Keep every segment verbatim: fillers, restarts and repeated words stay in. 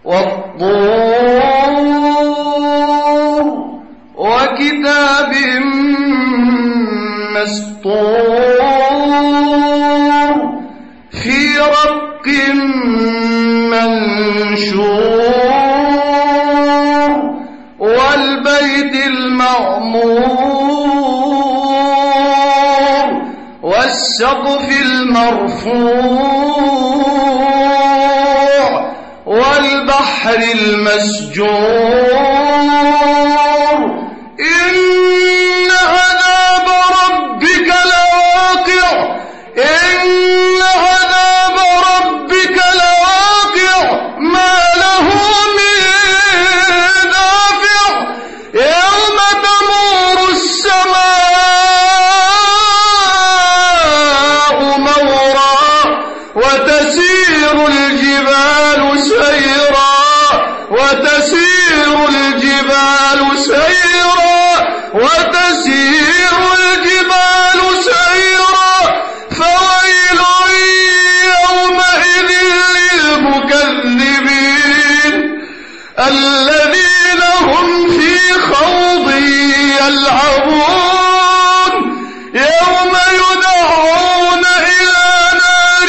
والطور وكتاب مسطور في رق منشور والبيت المعمور والسقف المرفوع والبحر المسجور إن عذاب ربك لواقع إن عذاب ربك لواقع ما له من دافع يوم تمور السماء مورا وتسير الجبال سيرا وتسير الجبال سيرا وتسير الجبال سيرا فويل يومئذ للمكذبين الذين هم في خوض يلعبون يوم يدعون إلى نار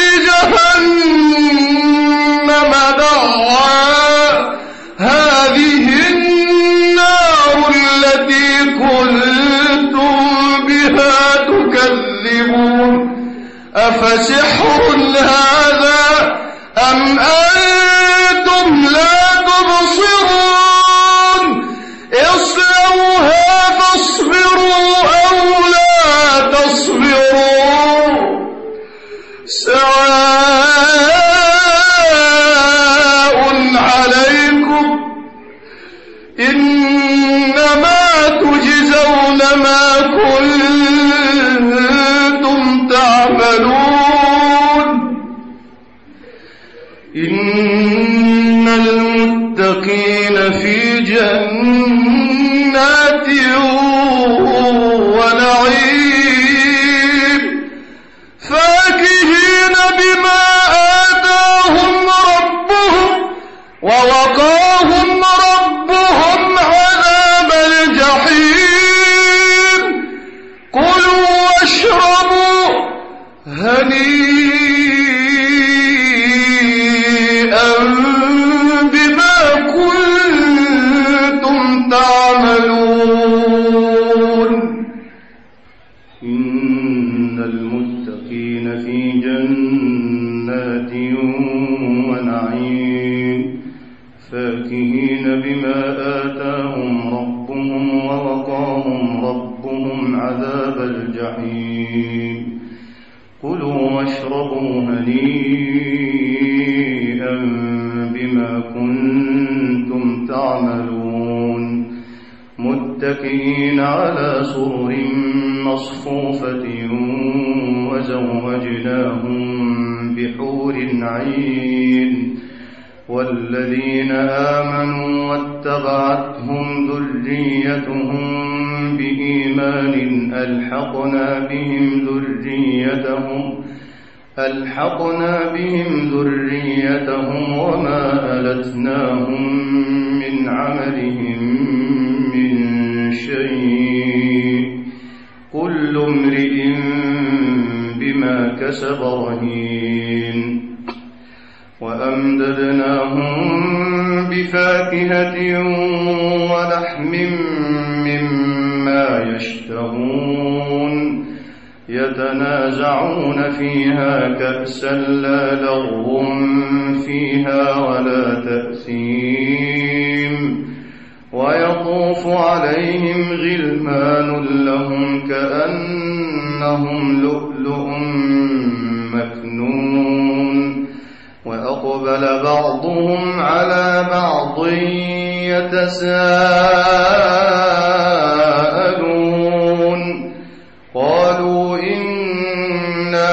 جهنم دعا هذه النار التي كنتم بها تكذبون أفسحر هذا أم أنتم لا تبصرون اصلوها فاصبروا أو لا تصبروا سواء عليكم إنما تجزون ما كنتم تعملون إن المتقين في جنات ونعيم فاكهين بما آتاهم ربهم ووقاهم ربهم عذاب الجحيم كلوا واشربوا هنيئا بما كنتم تعملون إن المتقين في جنات ونعيم فاكهين بما آتاهم ربهم ووقاهم ربهم عذاب الجحيم كلوا واشربوا هنيئا بما كنتم تعملون متكئين على سرر مصفوفة وزوجناهم بحور عين والذين آمنوا واتبعتهم ذريتهم بإيمان ألحقنا بهم ذريتهم ألحقنا بهم ذريتهم وما ألتناهم من عملهم من شيء كل امرئ بما كسب رهين وأمددناهم بفاكهة ولحم مما يشتهون يتنازعون فيها كأسا لا لغو فيها ولا تأثيم ويطوف عليهم غلمان لهم كأنهم لؤلؤ مكنون وأقبل بعضهم على بعض يتساءلون قالوا إنا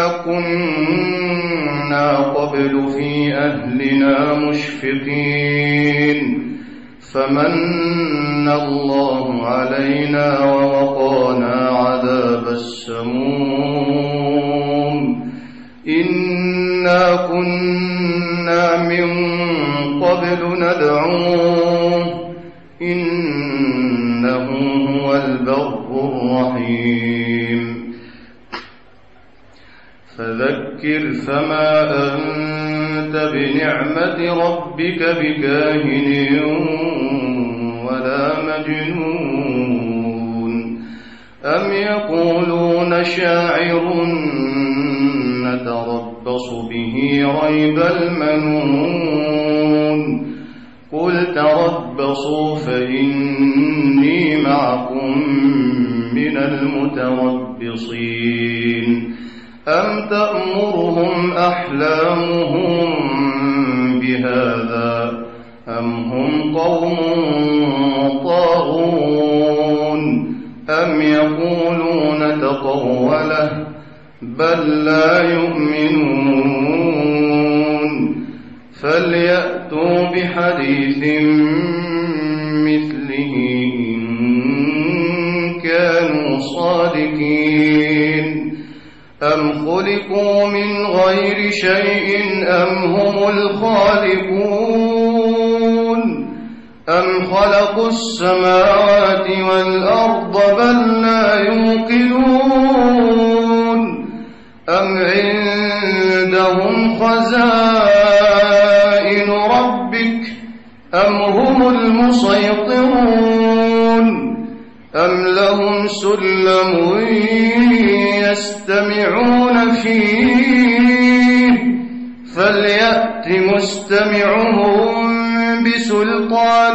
كنا قبل في أهلنا مشفقين فمن الله علينا ووقانا عذاب السموم إنا كنا من قبل ندعوه إنه هو البر الرحيم فذكر فما أنت بنعمة ربك بكاهن ولا مجنون أم يقولون شاعر نتربص به ريب المنون قل تربصوا فإني معكم من المتربصين أم تأمرهم أحلامهم بهذا أم هم قوم طاغون أم يقولون تقوله بل لا يؤمنون فليأتوا بحديث مثله إن كانوا صادقين أم خلقوا من غير شيء أم هم الخالقون أم خلقوا السماوات والأرض بل لا يوقنون أم عندهم خزائن ربك أم هم المسيطرون أم لهم سلم يستمعون فيه فليأت مستمعهم بسلطان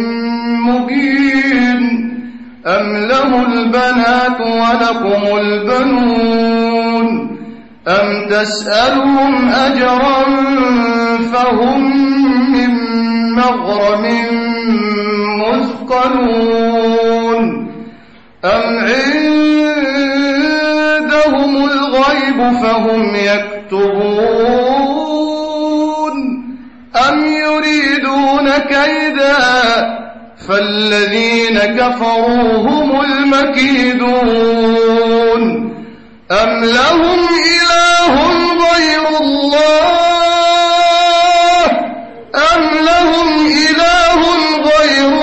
مبين أم له البنات ولكم البنون أم تسألهم أجرا فهم من مغرم مثقلون أم عندهم الغيب فهم يكتبون أم يريدون كيدا فالذين كفروا هم المكيدون أم لهم إله غير الله أم لهم إله غير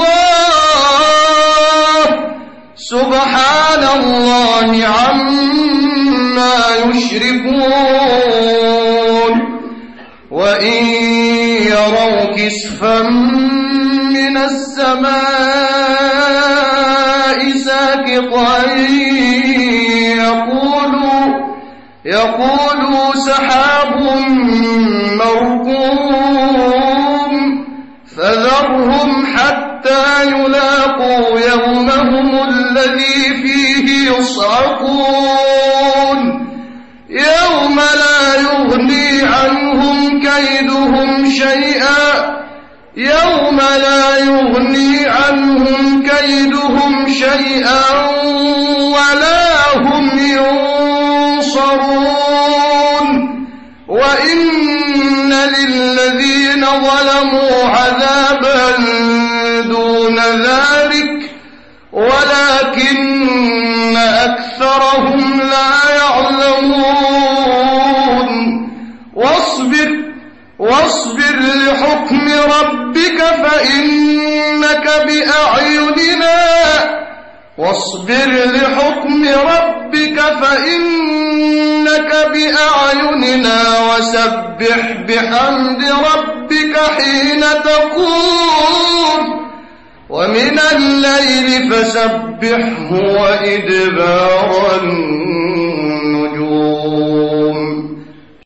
الله سبحان الله عما يشركون وإن يروا كسفا من السماء ساقطا يقولوا يقولوا سحاب مركوم فذرهم حتى يلاقوا يومهم الذي فيه يصعقون يوم لا يغني عنهم كيدهم شيئا يوم لا يغني عنهم كيدهم شيئا ولا هم ينصرون وإن للذين ظلموا عذابا دون ذلك ولكن أكثرهم لا يعلمون واصبر واصبر لحكم ربك فإنك بأعيننا واصبر لحكم ربك فإنك بأعيننا وسبح بحمد ربك حين تقوم ومن الليل فسبحه وإدبار النجوم